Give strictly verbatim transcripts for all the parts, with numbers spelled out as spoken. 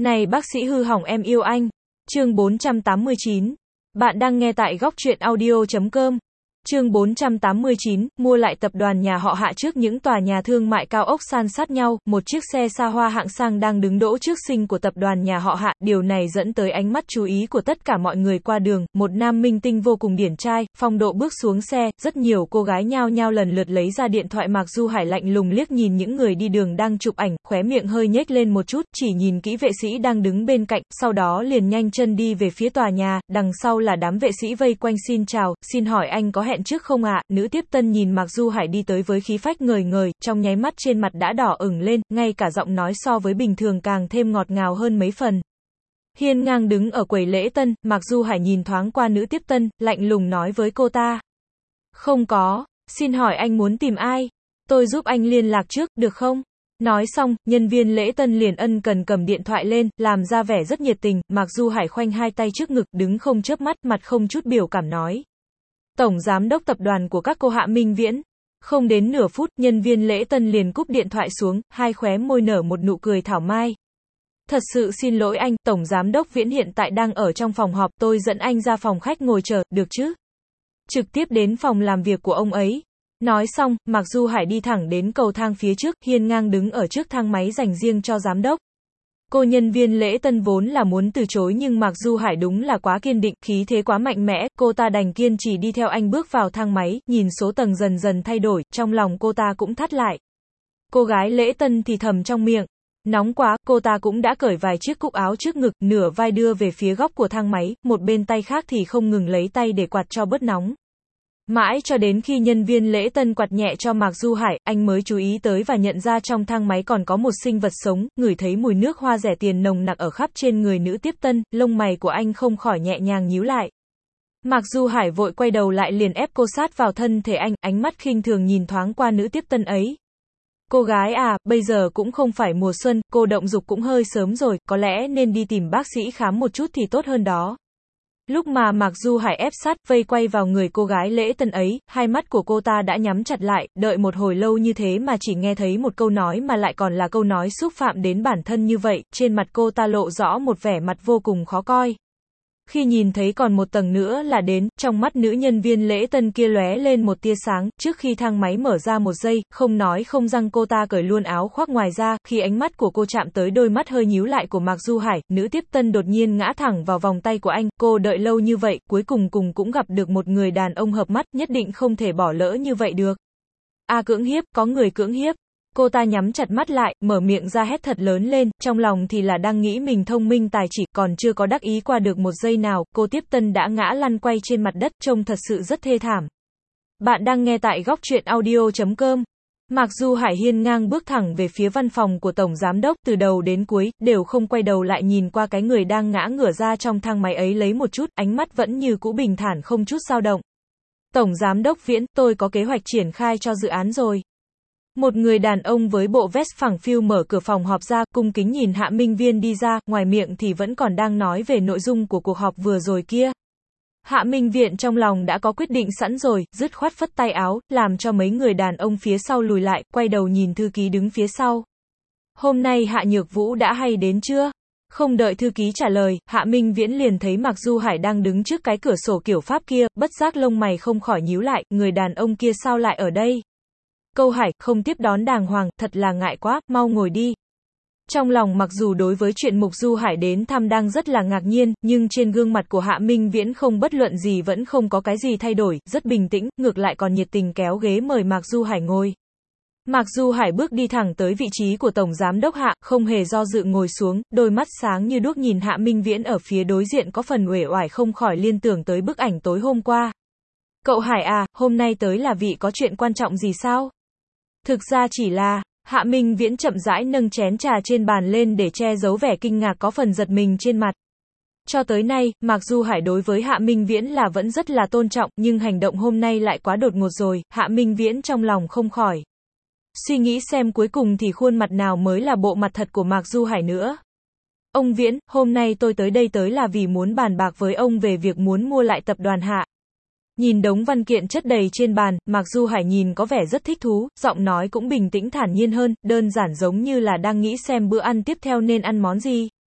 Này bác sĩ hư hỏng em yêu anh. Chương bốn trăm tám mươi chín. Bạn đang nghe tại góc truyện audio chấm com. Chương bốn trăm tám mươi chín, mua lại tập đoàn nhà họ Hạ. Trước những tòa nhà thương mại cao ốc san sát nhau, một chiếc xe xa hoa hạng sang đang đứng đỗ trước sinh của tập đoàn nhà họ Hạ, điều này dẫn tới ánh mắt chú ý của tất cả mọi người qua đường. Một nam minh tinh vô cùng điển trai, phong độ bước xuống xe, rất nhiều cô gái nhao nhao lần lượt lấy ra điện thoại. Mạc Du Hải lạnh lùng liếc nhìn những người đi đường đang chụp ảnh, khóe miệng hơi nhếch lên một chút, chỉ nhìn kỹ vệ sĩ đang đứng bên cạnh, sau đó liền nhanh chân đi về phía tòa nhà, đằng sau là đám vệ sĩ vây quanh. Xin chào, xin hỏi anh có hẹn trước không ạ? Nữ tiếp tân nhìn Mạc Du Hải đi tới với khí phách ngời ngời, trong nháy mắt trên mặt đã đỏ ửng lên, ngay cả giọng nói so với bình thường càng thêm ngọt ngào hơn mấy phần. Hiên ngang đứng ở quầy lễ tân, Mạc Du Hải nhìn thoáng qua nữ tiếp tân, lạnh lùng nói với cô ta. Không có, xin hỏi anh muốn tìm ai? Tôi giúp anh liên lạc trước, được không? Nói xong, nhân viên lễ tân liền ân cần cầm điện thoại lên, làm ra vẻ rất nhiệt tình. Mạc Du Hải khoanh hai tay trước ngực, đứng không chớp mắt, mặt không chút biểu cảm nói. Tổng giám đốc tập đoàn của các cô Hạ Minh Viễn. Không đến nửa phút, nhân viên lễ tân liền cúp điện thoại xuống, hai khóe môi nở một nụ cười thảo mai. Thật sự xin lỗi anh, Tổng giám đốc Viễn hiện tại đang ở trong phòng họp, tôi dẫn anh ra phòng khách ngồi chờ, được chứ? Trực tiếp đến phòng làm việc của ông ấy. Nói xong, Mạc Du Hải đi thẳng đến cầu thang phía trước, hiên ngang đứng ở trước thang máy dành riêng cho giám đốc. Cô nhân viên lễ tân vốn là muốn từ chối nhưng Mạc Du Hải đúng là quá kiên định, khí thế quá mạnh mẽ, cô ta đành kiên trì đi theo anh bước vào thang máy, nhìn số tầng dần dần thay đổi, trong lòng cô ta cũng thắt lại. Cô gái lễ tân thì thầm trong miệng. Nóng quá, cô ta cũng đã cởi vài chiếc cúc áo trước ngực, nửa vai đưa về phía góc của thang máy, một bên tay khác thì không ngừng lấy tay để quạt cho bớt nóng. Mãi cho đến khi nhân viên lễ tân quạt nhẹ cho Mạc Du Hải, anh mới chú ý tới và nhận ra trong thang máy còn có một sinh vật sống, ngửi thấy mùi nước hoa rẻ tiền nồng nặc ở khắp trên người nữ tiếp tân, lông mày của anh không khỏi nhẹ nhàng nhíu lại. Mạc Du Hải vội quay đầu lại liền ép cô sát vào thân thể anh, ánh mắt khinh thường nhìn thoáng qua nữ tiếp tân ấy. Cô gái à, bây giờ cũng không phải mùa xuân, cô động dục cũng hơi sớm rồi, có lẽ nên đi tìm bác sĩ khám một chút thì tốt hơn đó. Lúc mà Mạc Du Hải ép sát, vây quay vào người cô gái lễ tân ấy, hai mắt của cô ta đã nhắm chặt lại, đợi một hồi lâu như thế mà chỉ nghe thấy một câu nói mà lại còn là câu nói xúc phạm đến bản thân như vậy, trên mặt cô ta lộ rõ một vẻ mặt vô cùng khó coi. Khi nhìn thấy còn một tầng nữa là đến, trong mắt nữ nhân viên lễ tân kia lóe lên một tia sáng, trước khi thang máy mở ra một giây, không nói không rằng cô ta cởi luôn áo khoác ngoài ra, khi ánh mắt của cô chạm tới đôi mắt hơi nhíu lại của Mạc Du Hải, nữ tiếp tân đột nhiên ngã thẳng vào vòng tay của anh, cô đợi lâu như vậy, cuối cùng cùng cũng gặp được một người đàn ông hợp mắt, nhất định không thể bỏ lỡ như vậy được. A à, cưỡng hiếp, có người cưỡng hiếp. Cô ta nhắm chặt mắt lại, mở miệng ra hét thật lớn lên, trong lòng thì là đang nghĩ mình thông minh tài chỉ, còn chưa có đắc ý qua được một giây nào, cô tiếp tân đã ngã lăn quay trên mặt đất, trông thật sự rất thê thảm. Bạn đang nghe tại góc truyện audio chấm com. Mạc Du Hải hiên ngang bước thẳng về phía văn phòng của Tổng Giám đốc, từ đầu đến cuối, đều không quay đầu lại nhìn qua cái người đang ngã ngửa ra trong thang máy ấy lấy một chút, ánh mắt vẫn như cũ bình thản không chút dao động. Tổng Giám đốc Viễn, tôi có kế hoạch triển khai cho dự án rồi. Một người đàn ông với bộ vest phẳng phiu mở cửa phòng họp ra, cung kính nhìn Hạ Minh Viễn đi ra, ngoài miệng thì vẫn còn đang nói về nội dung của cuộc họp vừa rồi kia. Hạ Minh Viễn trong lòng đã có quyết định sẵn rồi, dứt khoát phất tay áo, làm cho mấy người đàn ông phía sau lùi lại, quay đầu nhìn thư ký đứng phía sau. Hôm nay Hạ Nhược Vũ đã hay đến chưa? Không đợi thư ký trả lời, Hạ Minh Viễn liền thấy Mạc Du Hải đang đứng trước cái cửa sổ kiểu Pháp kia, bất giác lông mày không khỏi nhíu lại, người đàn ông kia sao lại ở đây? Câu Hải, không tiếp đón đàng hoàng, thật là ngại quá, mau ngồi đi. Trong lòng mặc dù đối với chuyện Mục Du Hải đến thăm đang rất là ngạc nhiên, nhưng trên gương mặt của Hạ Minh Viễn không bất luận gì vẫn không có cái gì thay đổi, rất bình tĩnh, ngược lại còn nhiệt tình kéo ghế mời Mạc Du Hải ngồi. Mạc Du Hải bước đi thẳng tới vị trí của Tổng Giám đốc Hạ, không hề do dự ngồi xuống, đôi mắt sáng như đuốc nhìn Hạ Minh Viễn ở phía đối diện có phần uể oải không khỏi liên tưởng tới bức ảnh tối hôm qua. Cậu Hải à, hôm nay tới là vị có chuyện quan trọng gì sao? Thực ra chỉ là, Hạ Minh Viễn chậm rãi nâng chén trà trên bàn lên để che giấu vẻ kinh ngạc có phần giật mình trên mặt. Cho tới nay, Mạc Du Hải đối với Hạ Minh Viễn là vẫn rất là tôn trọng, nhưng hành động hôm nay lại quá đột ngột rồi, Hạ Minh Viễn trong lòng không khỏi suy nghĩ xem cuối cùng thì khuôn mặt nào mới là bộ mặt thật của Mạc Du Hải nữa. Ông Viễn, hôm nay tôi tới đây tới là vì muốn bàn bạc với ông về việc muốn mua lại tập đoàn Hạ. Nhìn đống văn kiện chất đầy trên bàn, Mạc Du Hải nhìn có vẻ rất thích thú, giọng nói cũng bình tĩnh thản nhiên hơn, đơn giản giống như là đang nghĩ xem bữa ăn tiếp theo nên ăn món gì.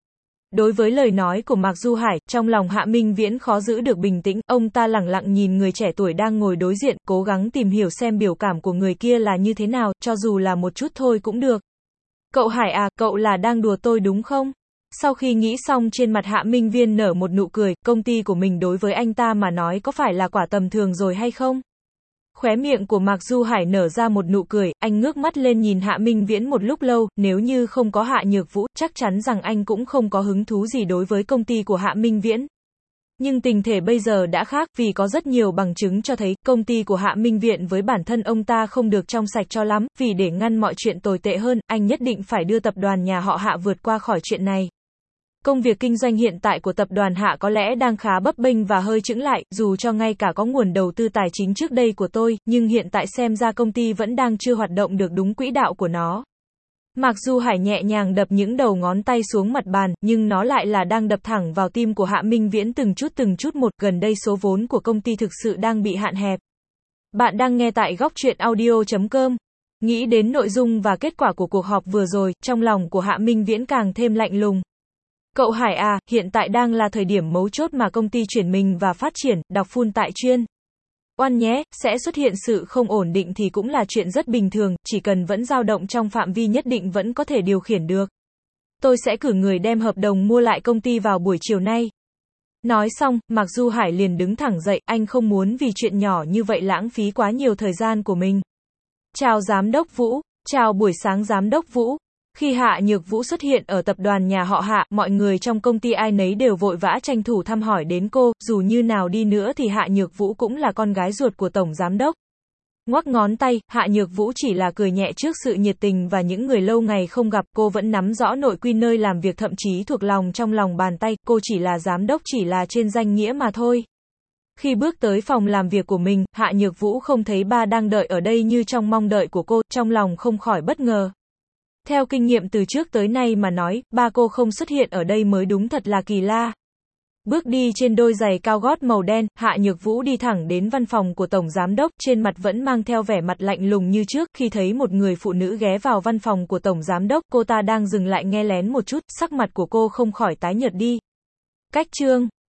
Đối với lời nói của Mạc Du Hải, trong lòng Hạ Minh Viễn khó giữ được bình tĩnh, ông ta lẳng lặng nhìn người trẻ tuổi đang ngồi đối diện, cố gắng tìm hiểu xem biểu cảm của người kia là như thế nào, cho dù là một chút thôi cũng được. Cậu Hải à, cậu là đang đùa tôi đúng không? Sau khi nghĩ xong trên mặt Hạ Minh Viễn nở một nụ cười, công ty của mình đối với anh ta mà nói có phải là quả tầm thường rồi hay không? Khóe miệng của Mạc Du Hải nở ra một nụ cười, anh ngước mắt lên nhìn Hạ Minh Viễn một lúc lâu, nếu như không có Hạ Nhược Vũ, chắc chắn rằng anh cũng không có hứng thú gì đối với công ty của Hạ Minh Viễn. Nhưng tình thể bây giờ đã khác, vì có rất nhiều bằng chứng cho thấy, công ty của Hạ Minh Viễn với bản thân ông ta không được trong sạch cho lắm, vì để ngăn mọi chuyện tồi tệ hơn, anh nhất định phải đưa tập đoàn nhà họ Hạ vượt qua khỏi chuyện này. Công việc kinh doanh hiện tại của tập đoàn Hạ có lẽ đang khá bấp bênh và hơi chững lại, dù cho ngay cả có nguồn đầu tư tài chính trước đây của tôi, nhưng hiện tại xem ra công ty vẫn đang chưa hoạt động được đúng quỹ đạo của nó. Mạc Du Hải nhẹ nhàng đập những đầu ngón tay xuống mặt bàn, nhưng nó lại là đang đập thẳng vào tim của Hạ Minh Viễn từng chút từng chút một, gần đây số vốn của công ty thực sự đang bị hạn hẹp. Bạn đang nghe tại góc truyện audio chấm com. Nghĩ đến nội dung và kết quả của cuộc họp vừa rồi, trong lòng của Hạ Minh Viễn càng thêm lạnh lùng. Cậu Hải à, hiện tại đang là thời điểm mấu chốt mà công ty chuyển mình và phát triển, đọc full tại chuyên. Oan nhé, sẽ xuất hiện sự không ổn định thì cũng là chuyện rất bình thường, chỉ cần vẫn dao động trong phạm vi nhất định vẫn có thể điều khiển được. Tôi sẽ cử người đem hợp đồng mua lại công ty vào buổi chiều nay. Nói xong, Mạc Du Hải liền đứng thẳng dậy, anh không muốn vì chuyện nhỏ như vậy lãng phí quá nhiều thời gian của mình. Chào Giám đốc Vũ, chào buổi sáng Giám đốc Vũ. Khi Hạ Nhược Vũ xuất hiện ở tập đoàn nhà họ Hạ, mọi người trong công ty ai nấy đều vội vã tranh thủ thăm hỏi đến cô, dù như nào đi nữa thì Hạ Nhược Vũ cũng là con gái ruột của Tổng Giám đốc. Ngoắc ngón tay, Hạ Nhược Vũ chỉ là cười nhẹ trước sự nhiệt tình và những người lâu ngày không gặp, cô vẫn nắm rõ nội quy nơi làm việc thậm chí thuộc lòng trong lòng bàn tay, cô chỉ là giám đốc chỉ là trên danh nghĩa mà thôi. Khi bước tới phòng làm việc của mình, Hạ Nhược Vũ không thấy ba đang đợi ở đây như trong mong đợi của cô, trong lòng không khỏi bất ngờ. Theo kinh nghiệm từ trước tới nay mà nói, ba cô không xuất hiện ở đây mới đúng thật là kỳ lạ. Bước đi trên đôi giày cao gót màu đen, Hạ Nhược Vũ đi thẳng đến văn phòng của Tổng Giám đốc, trên mặt vẫn mang theo vẻ mặt lạnh lùng như trước, khi thấy một người phụ nữ ghé vào văn phòng của Tổng Giám đốc, cô ta đang dừng lại nghe lén một chút, sắc mặt của cô không khỏi tái nhợt đi. Cách chương